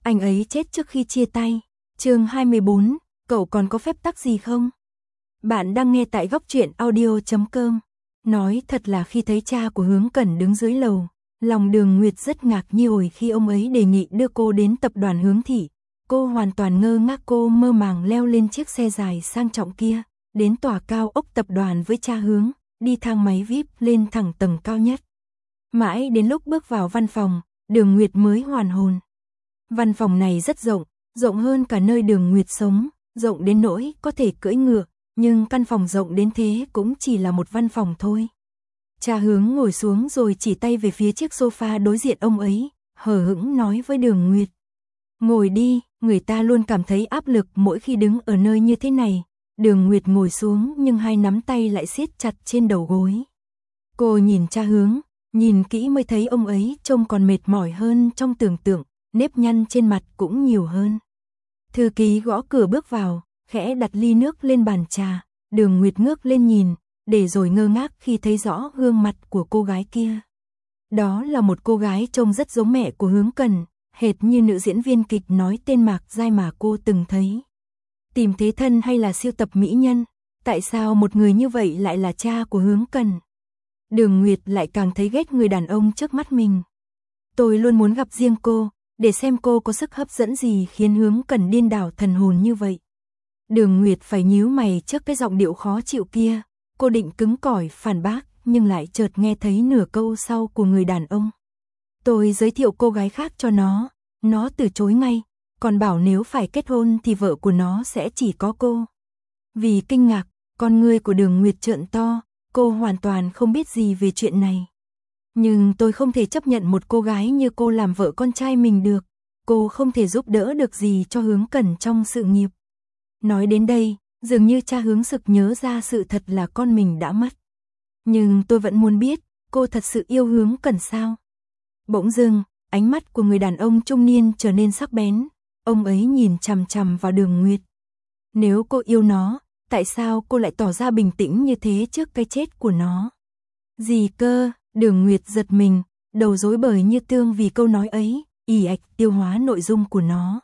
Anh ấy chết trước khi chia tay. Chương 24, cậu còn có phép tắc gì không? Bạn đang nghe tại góc truyện audio.com. Nói thật là khi thấy cha của Hướng Cẩn đứng dưới lầu, lòng Đường Nguyệt rất ngạc nhiên khi ông ấy đề nghị đưa cô đến tập đoàn Hướng Thị. Cô hoàn toàn ngơ ngác, cô mơ màng leo lên chiếc xe dài sang trọng kia, đến tòa cao ốc tập đoàn với cha Hướng, đi thang máy VIP lên thẳng tầng cao nhất. Mãi đến lúc bước vào văn phòng, Đường Nguyệt mới hoàn hồn. Văn phòng này rất rộng, rộng hơn cả nơi Đường Nguyệt sống, rộng đến nỗi có thể cưỡi ngựa, nhưng căn phòng rộng đến thế cũng chỉ là một văn phòng thôi. Cha Hướng ngồi xuống rồi chỉ tay về phía chiếc sofa đối diện ông ấy, hờ hững nói với Đường Nguyệt. Ngồi đi, người ta luôn cảm thấy áp lực mỗi khi đứng ở nơi như thế này. Đường Nguyệt ngồi xuống nhưng hai nắm tay lại siết chặt trên đầu gối. Cô nhìn cha Hướng, nhìn kỹ mới thấy ông ấy trông còn mệt mỏi hơn trong tưởng tượng, nếp nhăn trên mặt cũng nhiều hơn. Thư ký gõ cửa bước vào, khẽ đặt ly nước lên bàn trà, Đường Nguyệt ngước lên nhìn, để rồi ngơ ngác khi thấy rõ gương mặt của cô gái kia. Đó là một cô gái trông rất giống mẹ của Hướng Cẩn, hệt như nữ diễn viên kịch nói tên Mạc Giai mà cô từng thấy. Tìm thế thân hay là siêu tập mỹ nhân, tại sao một người như vậy lại là cha của Hướng Cẩn? Đường Nguyệt lại càng thấy ghét người đàn ông trước mắt mình. Tôi luôn muốn gặp riêng cô, để xem cô có sức hấp dẫn gì khiến Hướng Cẩn điên đảo thần hồn như vậy. Đường Nguyệt phải nhíu mày trước cái giọng điệu khó chịu kia, cô định cứng cỏi phản bác, nhưng lại chợt nghe thấy nửa câu sau của người đàn ông. Tôi giới thiệu cô gái khác cho nó từ chối ngay, còn bảo nếu phải kết hôn thì vợ của nó sẽ chỉ có cô. Vì kinh ngạc, con ngươi của Đường Nguyệt trợn to, cô hoàn toàn không biết gì về chuyện này. Nhưng tôi không thể chấp nhận một cô gái như cô làm vợ con trai mình được, cô không thể giúp đỡ được gì cho Hướng Cẩn trong sự nghiệp. Nói đến đây, dường như cha Hướng sực nhớ ra sự thật là con mình đã mất. Nhưng tôi vẫn muốn biết, cô thật sự yêu Hướng Cẩn sao? Bỗng dưng, ánh mắt của người đàn ông trung niên trở nên sắc bén, ông ấy nhìn chằm chằm vào Đường Nguyệt. Nếu cô yêu nó, tại sao cô lại tỏ ra bình tĩnh như thế trước cái chết của nó? Gì cơ? Đường Nguyệt giật mình, đầu rối bời như tương vì câu nói ấy, ì ạch tiêu hóa nội dung của nó.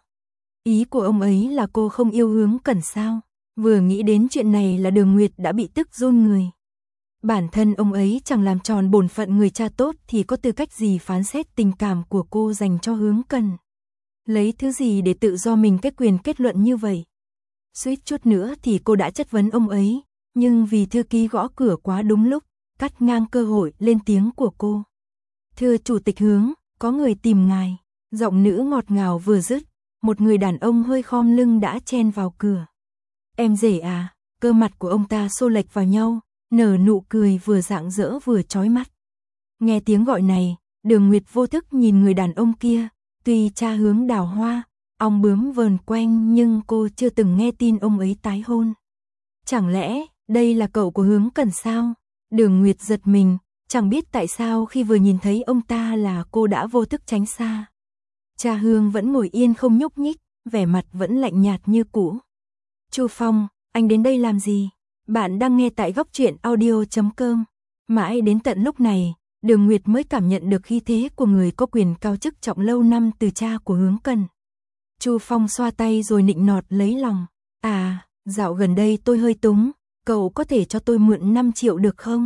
Ý của ông ấy là cô không yêu Hướng Cẩn sao? Vừa nghĩ đến chuyện này là Đường Nguyệt đã bị tức run người. Bản thân ông ấy chẳng làm tròn bổn phận người cha tốt thì có tư cách gì phán xét tình cảm của cô dành cho Hướng Cẩn? Lấy thứ gì để tự do mình cái quyền kết luận như vậy? Suýt chút nữa thì cô đã chất vấn ông ấy, nhưng vì thư ký gõ cửa quá đúng lúc, cắt ngang cơ hội lên tiếng của cô. Thưa Chủ tịch Hướng, có người tìm ngài. Giọng nữ ngọt ngào vừa dứt, một người đàn ông hơi khom lưng đã chen vào cửa. Em rể à? Cơ mặt của ông ta xô lệch vào nhau, nở nụ cười vừa rạng rỡ vừa chói mắt. Nghe tiếng gọi này, Đường Nguyệt vô thức nhìn người đàn ông kia, tuy cha Hướng đào hoa, ong bướm vờn quanh nhưng cô chưa từng nghe tin ông ấy tái hôn. Chẳng lẽ đây là cậu của Hướng Cẩn sao? Đường Nguyệt giật mình, chẳng biết tại sao khi vừa nhìn thấy ông ta là cô đã vô thức tránh xa. Cha Hướng vẫn ngồi yên không nhúc nhích, vẻ mặt vẫn lạnh nhạt như cũ. Chu Phong, anh đến đây làm gì? Bạn đang nghe tại góc truyện audio.com. Mãi đến tận lúc này, Đường Nguyệt mới cảm nhận được khí thế của người có quyền cao chức trọng lâu năm từ cha của Hướng Cẩn. Chu Phong xoa tay rồi nịnh nọt lấy lòng. À, dạo gần đây tôi hơi túng, cậu có thể cho tôi mượn 5 triệu được không?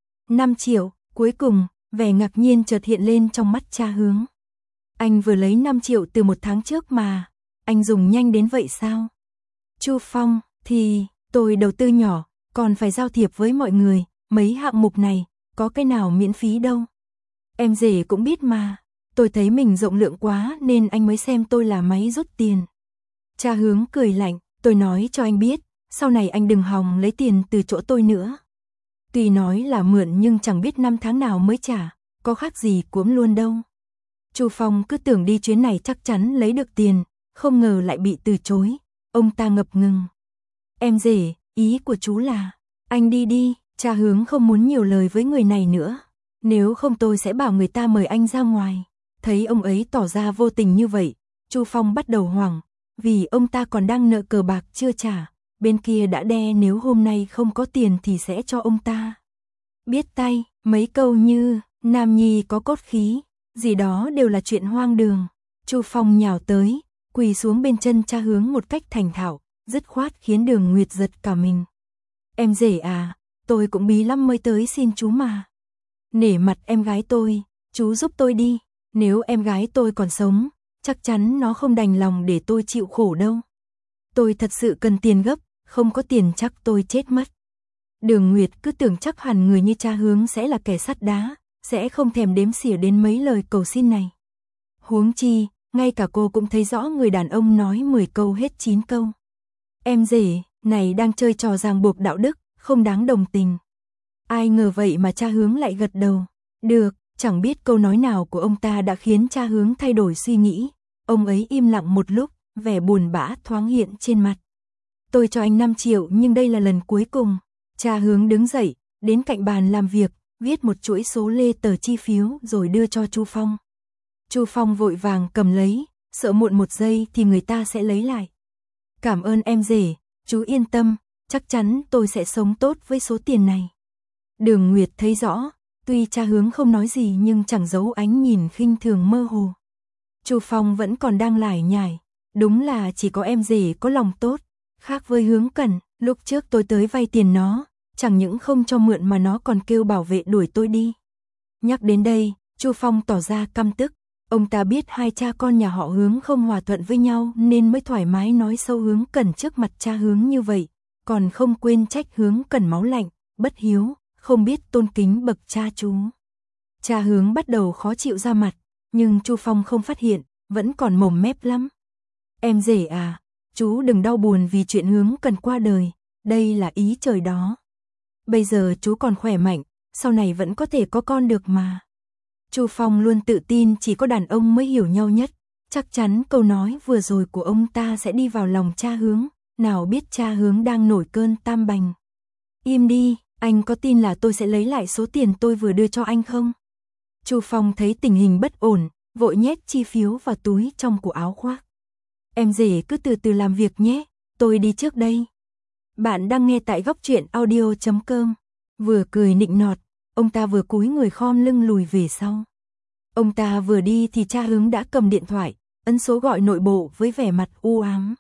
5 triệu, cuối cùng, vẻ ngạc nhiên chợt hiện lên trong mắt cha Hướng. Anh vừa lấy 5 triệu từ 1 tháng trước mà, anh dùng nhanh đến vậy sao? Chu Phong, thì, tôi đầu tư nhỏ, còn phải giao thiệp với mọi người, mấy hạng mục này, có cái nào miễn phí đâu. Em rể cũng biết mà, tôi thấy mình rộng lượng quá nên anh mới xem tôi là máy rút tiền. Cha Hướng cười lạnh, tôi nói cho anh biết, sau này anh đừng hòng lấy tiền từ chỗ tôi nữa. Tuy nói là mượn nhưng chẳng biết năm tháng nào mới trả, có khác gì cuỗm luôn đâu. Chu Phong cứ tưởng đi chuyến này chắc chắn lấy được tiền, không ngờ lại bị từ chối. Ông ta ngập ngừng. Em rể, ý của chú là, anh đi đi, cha Hướng không muốn nhiều lời với người này nữa. Nếu không tôi sẽ bảo người ta mời anh ra ngoài. Thấy ông ấy tỏ ra vô tình như vậy, Chu Phong bắt đầu hoảng, vì ông ta còn đang nợ cờ bạc chưa trả. Bên kia đã đe nếu hôm nay không có tiền thì sẽ cho ông ta. Biết tay, mấy câu như, nam nhi có cốt khí, gì đó đều là chuyện hoang đường. Chu Phong nhào tới, quỳ xuống bên chân cha Hướng một cách thành thạo, dứt khoát khiến Đường Nguyệt giật cả mình. Em rể à, tôi cũng bí lắm mới tới xin chú mà. Nể mặt em gái tôi, chú giúp tôi đi, nếu em gái tôi còn sống, chắc chắn nó không đành lòng để tôi chịu khổ đâu. Tôi thật sự cần tiền gấp, không có tiền chắc tôi chết mất. Đường Nguyệt cứ tưởng chắc hẳn người như cha Hướng sẽ là kẻ sắt đá, sẽ không thèm đếm xỉa đến mấy lời cầu xin này. Huống chi, ngay cả cô cũng thấy rõ người đàn ông nói 10 câu hết 9 câu. Em rể, này đang chơi trò ràng buộc đạo đức, không đáng đồng tình. Ai ngờ vậy mà cha Hướng lại gật đầu. Được, chẳng biết câu nói nào của ông ta đã khiến cha Hướng thay đổi suy nghĩ. Ông ấy im lặng một lúc, vẻ buồn bã thoáng hiện trên mặt. Tôi cho anh 5 triệu nhưng đây là lần cuối cùng. Cha Hướng đứng dậy, đến cạnh bàn làm việc, viết một chuỗi số lê tờ chi phiếu rồi đưa cho Chu Phong. Chu Phong vội vàng cầm lấy, sợ muộn một giây thì người ta sẽ lấy lại. Cảm ơn em rể, chú yên tâm, chắc chắn tôi sẽ sống tốt với số tiền này. Đường Nguyệt thấy rõ, tuy cha Hướng không nói gì nhưng chẳng giấu ánh nhìn khinh thường mơ hồ. Chu Phong vẫn còn đang lải nhải, đúng là chỉ có em rể có lòng tốt, khác với Hướng Cẩn, lúc trước tôi tới vay tiền nó, chẳng những không cho mượn mà nó còn kêu bảo vệ đuổi tôi đi. Nhắc đến đây, Chu Phong tỏ ra căm tức, ông ta biết hai cha con nhà họ Hướng không hòa thuận với nhau nên mới thoải mái nói sâu Hướng Cẩn trước mặt cha Hướng như vậy, còn không quên trách Hướng Cẩn máu lạnh, bất hiếu, không biết tôn kính bậc cha chú. Cha Hướng bắt đầu khó chịu ra mặt, nhưng Chu Phong không phát hiện, vẫn còn mồm mép lắm. Em rể à, chú đừng đau buồn vì chuyện Hướng Cẩn qua đời, đây là ý trời đó. Bây giờ chú còn khỏe mạnh, sau này vẫn có thể có con được mà. Chu Phong luôn tự tin chỉ có đàn ông mới hiểu nhau nhất, chắc chắn câu nói vừa rồi của ông ta sẽ đi vào lòng cha Hướng, nào biết cha Hướng đang nổi cơn tam bành. Im đi, anh có tin là tôi sẽ lấy lại số tiền tôi vừa đưa cho anh không? Chu Phong thấy tình hình bất ổn, vội nhét chi phiếu vào túi trong của áo khoác. Em rể cứ từ từ làm việc nhé, tôi đi trước đây. Bạn đang nghe tại góc truyện audio.com. Vừa cười nịnh nọt, ông ta vừa cúi người khom lưng lùi về sau. Ông ta vừa đi thì cha Hướng đã cầm điện thoại, ấn số gọi nội bộ với vẻ mặt u ám.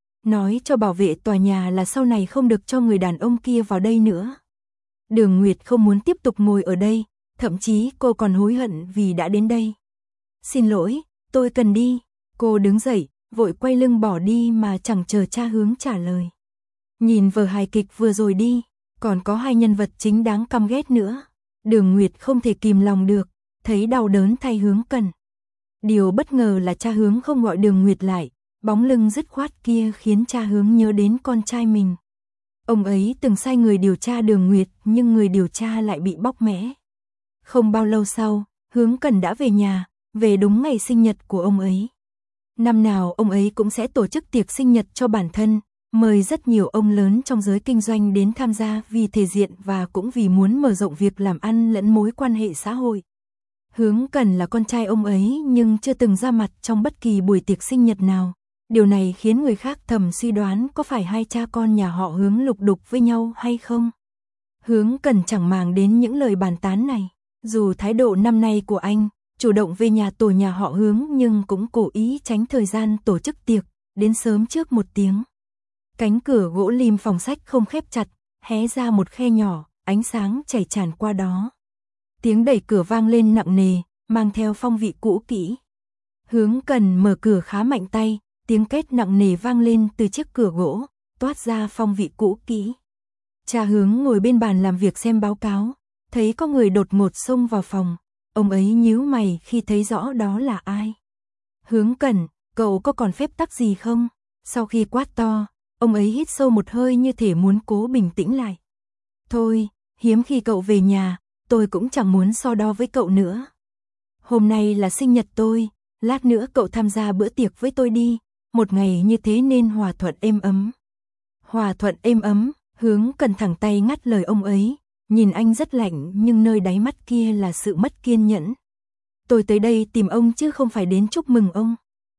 Nói cho bảo vệ tòa nhà là sau này không được cho người đàn ông kia vào đây nữa. Đường Nguyệt không muốn tiếp tục ngồi ở đây, thậm chí cô còn hối hận vì đã đến đây. Xin lỗi, tôi cần đi. Cô đứng dậy, vội quay lưng bỏ đi mà chẳng chờ cha Hướng trả lời. Nhìn vở hài kịch vừa rồi đi, còn có hai nhân vật chính đáng căm ghét nữa. Đường Nguyệt không thể kìm lòng được, thấy đau đớn thay Hướng Cẩn. Điều bất ngờ là cha Hướng không gọi Đường Nguyệt lại, bóng lưng dứt khoát kia khiến cha Hướng nhớ đến con trai mình. Ông ấy từng sai người điều tra Đường Nguyệt nhưng người điều tra lại bị bóc mẽ. Không bao lâu sau, Hướng Cẩn đã về nhà, về đúng ngày sinh nhật của ông ấy. Năm nào ông ấy cũng sẽ tổ chức tiệc sinh nhật cho bản thân, mời rất nhiều ông lớn trong giới kinh doanh đến tham gia vì thể diện và cũng vì muốn mở rộng việc làm ăn lẫn mối quan hệ xã hội. Hướng Cẩn là con trai ông ấy nhưng chưa từng ra mặt trong bất kỳ buổi tiệc sinh nhật nào. Điều này khiến người khác thầm suy đoán có phải hai cha con nhà họ Hướng lục đục với nhau hay không. Hướng Cẩn chẳng màng đến những lời bàn tán này. Dù thái độ năm nay của anh, chủ động về nhà tổ nhà họ Hướng nhưng cũng cố ý tránh thời gian tổ chức tiệc, đến sớm trước một tiếng. Cánh cửa gỗ lim phòng sách không khép chặt, hé ra một khe nhỏ, ánh sáng chảy tràn qua đó. Tiếng đẩy cửa vang lên nặng nề, mang theo phong vị cũ kỹ. Hướng Cẩn mở cửa khá mạnh tay, tiếng két nặng nề vang lên từ chiếc cửa gỗ, toát ra phong vị cũ kỹ. Cha Hướng ngồi bên bàn làm việc xem báo cáo, thấy có người đột ngột xông vào phòng, ông ấy nhíu mày khi thấy rõ đó là ai. Hướng Cẩn, cậu có còn phép tắc gì không? Sau khi quát to, ông ấy hít sâu một hơi như thể muốn cố bình tĩnh lại. Thôi, hiếm khi cậu về nhà, tôi cũng chẳng muốn so đo với cậu nữa. Hôm nay là sinh nhật tôi, lát nữa cậu tham gia bữa tiệc với tôi đi, một ngày như thế nên hòa thuận êm ấm. Hòa thuận êm ấm, Hướng Cẩn thẳng tay ngắt lời ông ấy, nhìn anh rất lạnh nhưng nơi đáy mắt kia là sự mất kiên nhẫn. Tôi tới đây tìm ông chứ không phải đến chúc mừng ông.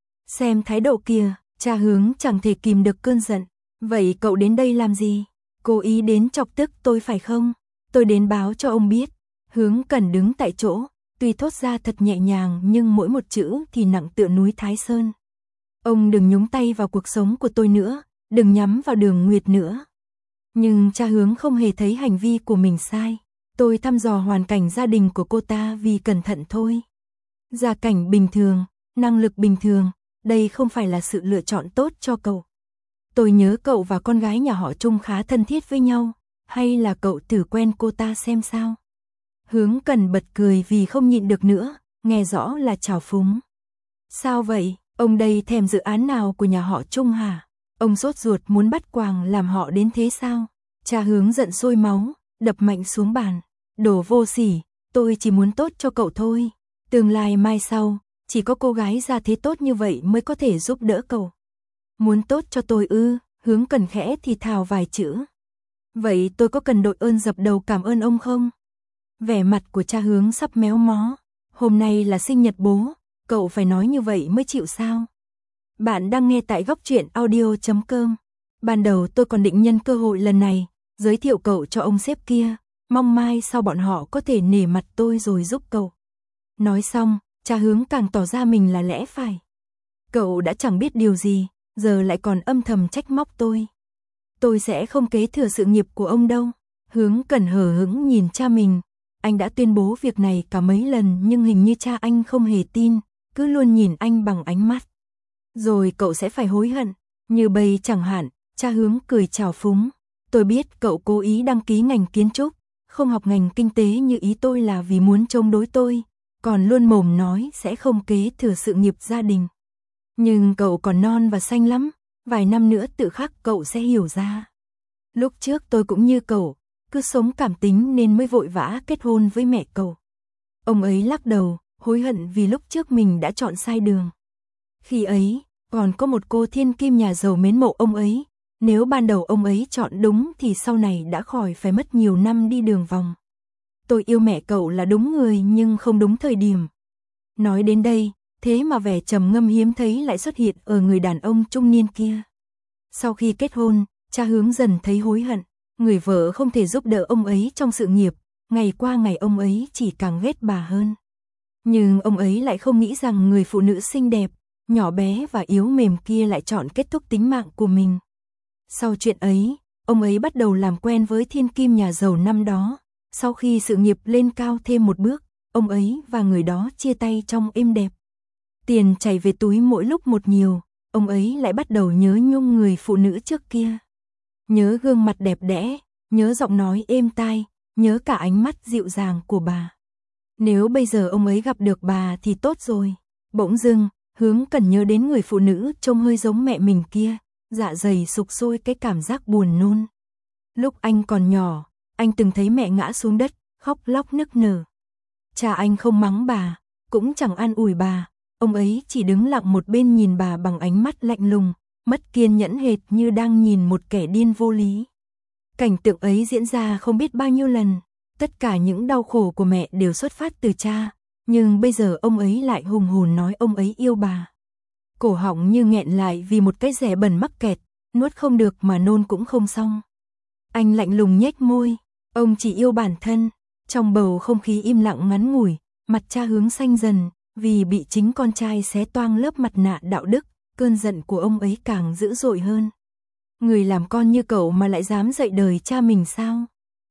Xem thái độ kìa, cha Hướng chẳng thể kìm được cơn giận. Vậy cậu đến đây làm gì? Cố ý đến chọc tức tôi phải không? Tôi đến báo cho ông biết. Hướng Cẩn đứng tại chỗ, tuy thốt ra thật nhẹ nhàng nhưng mỗi một chữ thì nặng tựa núi Thái Sơn. Ông đừng nhúng tay vào cuộc sống của tôi nữa, đừng nhắm vào Đường Nguyệt nữa. Nhưng cha Hướng không hề thấy hành vi của mình sai. Tôi thăm dò hoàn cảnh gia đình của cô ta vì cẩn thận thôi. Gia cảnh bình thường, năng lực bình thường, đây không phải là sự lựa chọn tốt cho cậu. Tôi nhớ cậu và con gái nhà họ Trung khá thân thiết với nhau, hay là cậu thử quen cô ta xem sao? Hướng Cần bật cười vì không nhịn được nữa, nghe rõ là trào phúng. Sao vậy, ông đây thèm dự án nào của nhà họ Trung hả? Ông sốt ruột muốn bắt quàng làm họ đến thế sao? Cha Hướng giận sôi máu, đập mạnh xuống bàn. Đồ vô sỉ, tôi chỉ muốn tốt cho cậu thôi. Tương lai mai sau, chỉ có cô gái ra thế tốt như vậy mới có thể giúp đỡ cậu. Muốn tốt cho tôi ư? Hướng Cần khẽ thì thào vài chữ. Vậy tôi có cần đội ơn dập đầu cảm ơn ông không? Vẻ mặt của cha Hướng sắp méo mó. Hôm nay là sinh nhật bố, cậu phải nói như vậy mới chịu sao? Bạn đang nghe tại Góc Truyện Audio.com. Ban đầu tôi còn định nhân cơ hội lần này, giới thiệu cậu cho ông sếp kia, mong mai sau bọn họ có thể nể mặt tôi rồi giúp cậu. Nói xong, cha Hướng càng tỏ ra mình là lẽ phải. Cậu đã chẳng biết điều gì, giờ lại còn âm thầm trách móc tôi. Tôi sẽ không kế thừa sự nghiệp của ông đâu. Hướng Cần hờ hững nhìn cha mình. Anh đã tuyên bố việc này cả mấy lần nhưng hình như cha anh không hề tin, cứ luôn nhìn anh bằng ánh mắt. Rồi cậu sẽ phải hối hận, như bây chẳng hạn, cha Hướng cười trào phúng. Tôi biết cậu cố ý đăng ký ngành kiến trúc, không học ngành kinh tế như ý tôi là vì muốn chống đối tôi, còn luôn mồm nói sẽ không kế thừa sự nghiệp gia đình. Nhưng cậu còn non và xanh lắm, vài năm nữa tự khắc cậu sẽ hiểu ra. Lúc trước tôi cũng như cậu, cứ sống cảm tính nên mới vội vã kết hôn với mẹ cậu. Ông ấy lắc đầu, hối hận vì lúc trước mình đã chọn sai đường. Khi ấy, còn có một cô thiên kim nhà giàu mến mộ ông ấy, nếu ban đầu ông ấy chọn đúng thì sau này đã khỏi phải mất nhiều năm đi đường vòng. Tôi yêu mẹ cậu là đúng người nhưng không đúng thời điểm. Nói đến đây, thế mà vẻ trầm ngâm hiếm thấy lại xuất hiện ở người đàn ông trung niên kia. Sau khi kết hôn, cha Hướng dần thấy hối hận, người vợ không thể giúp đỡ ông ấy trong sự nghiệp, ngày qua ngày ông ấy chỉ càng ghét bà hơn. Nhưng ông ấy lại không nghĩ rằng người phụ nữ xinh đẹp, nhỏ bé và yếu mềm kia lại chọn kết thúc tính mạng của mình. Sau chuyện ấy, ông ấy bắt đầu làm quen với thiên kim nhà giàu năm đó. Sau khi sự nghiệp lên cao thêm một bước, ông ấy và người đó chia tay trong êm đẹp. Tiền chảy về túi mỗi lúc một nhiều, ông ấy lại bắt đầu nhớ nhung người phụ nữ trước kia. Nhớ gương mặt đẹp đẽ, nhớ giọng nói êm tai, nhớ cả ánh mắt dịu dàng của bà. Nếu bây giờ ông ấy gặp được bà thì tốt rồi. Bỗng dưng, Hướng Cần nhớ đến người phụ nữ trông hơi giống mẹ mình kia, dạ dày sục sôi cái cảm giác buồn nôn. Lúc anh còn nhỏ, anh từng thấy mẹ ngã xuống đất, khóc lóc nức nở. Cha anh không mắng bà, cũng chẳng an ủi bà, ông ấy chỉ đứng lặng một bên nhìn bà bằng ánh mắt lạnh lùng, mất kiên nhẫn hệt như đang nhìn một kẻ điên vô lý. Cảnh tượng ấy diễn ra không biết bao nhiêu lần, tất cả những đau khổ của mẹ đều xuất phát từ cha, nhưng bây giờ ông ấy lại hùng hồn nói ông ấy yêu bà. Cổ họng như nghẹn lại vì một cái dẻ bẩn mắc kẹt, nuốt không được mà nôn cũng không xong. Anh lạnh lùng nhếch môi, ông chỉ yêu bản thân. Trong bầu không khí im lặng ngắn ngủi, mặt cha Hướng xanh dần, vì bị chính con trai xé toang lớp mặt nạ đạo đức, cơn giận của ông ấy càng dữ dội hơn. Người làm con như cậu mà lại dám dạy đời cha mình sao?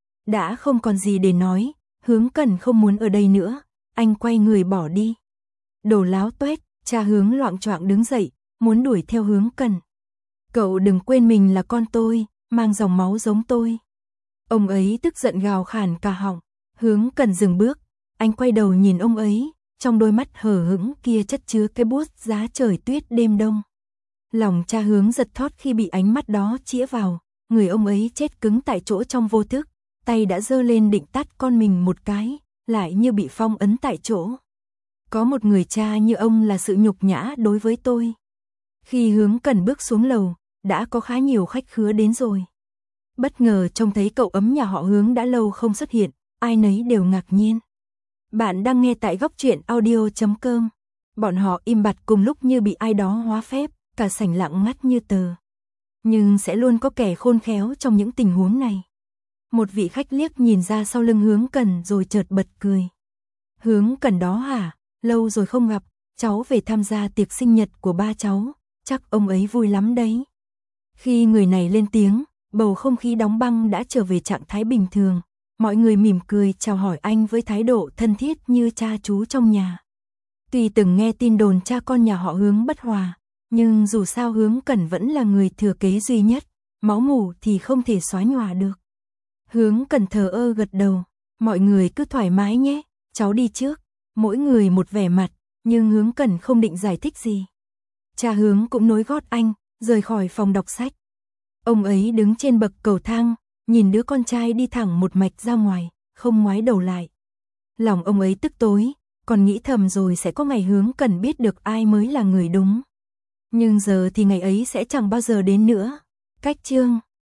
Đã không còn gì để nói, Hướng Cần không muốn ở đây nữa, anh quay người bỏ đi. Đồ láo tuét, cha Hướng loạng choạng đứng dậy, muốn đuổi theo Hướng Cần. Cậu đừng quên mình là con tôi, mang dòng máu giống tôi. Ông ấy tức giận gào khàn cả họng. Hướng Cần dừng bước, anh quay đầu nhìn ông ấy, trong đôi mắt hờ hững kia chất chứa cái buốt giá trời tuyết đêm đông. Lòng cha Hướng giật thót khi bị ánh mắt đó chĩa vào, người ông ấy chết cứng tại chỗ trong vô thức, tay đã giơ lên định tát con mình một cái, lại như bị phong ấn tại chỗ. Có một người cha như ông là sự nhục nhã đối với tôi. Khi Hướng Cần bước xuống lầu, đã có khá nhiều khách khứa đến rồi. Bất ngờ trông thấy cậu ấm nhà họ Hướng đã lâu không xuất hiện, ai nấy đều ngạc nhiên. Bạn đang nghe tại Góc Truyện Audio.com. Bọn họ im bặt cùng lúc như bị ai đó hóa phép, cả sảnh lặng ngắt như tờ. Nhưng sẽ luôn có kẻ khôn khéo trong những tình huống này. Một vị khách liếc nhìn ra sau lưng Hướng Cần rồi chợt bật cười. Hướng Cẩn đó hả? Lâu rồi không gặp, cháu về tham gia tiệc sinh nhật của ba cháu, chắc ông ấy vui lắm đấy. Khi người này lên tiếng, bầu không khí đóng băng đã trở về trạng thái bình thường. Mọi người mỉm cười chào hỏi anh với thái độ thân thiết như cha chú trong nhà. Tuy từng nghe tin đồn cha con nhà họ Hướng bất hòa, nhưng dù sao Hướng Cẩn vẫn là người thừa kế duy nhất, máu mủ thì không thể xóa nhòa được. Hướng Cẩn thờ ơ gật đầu, mọi người cứ thoải mái nhé, cháu đi trước, mỗi người một vẻ mặt, nhưng Hướng Cẩn không định giải thích gì. Cha Hướng cũng nối gót anh, rời khỏi phòng đọc sách. Ông ấy đứng trên bậc cầu thang, nhìn đứa con trai đi thẳng một mạch ra ngoài, không ngoái đầu lại. Lòng ông ấy tức tối, còn nghĩ thầm rồi sẽ có ngày Hướng Cẩn biết được ai mới là người đúng. Nhưng giờ thì ngày ấy sẽ chẳng bao giờ đến nữa. Cách chương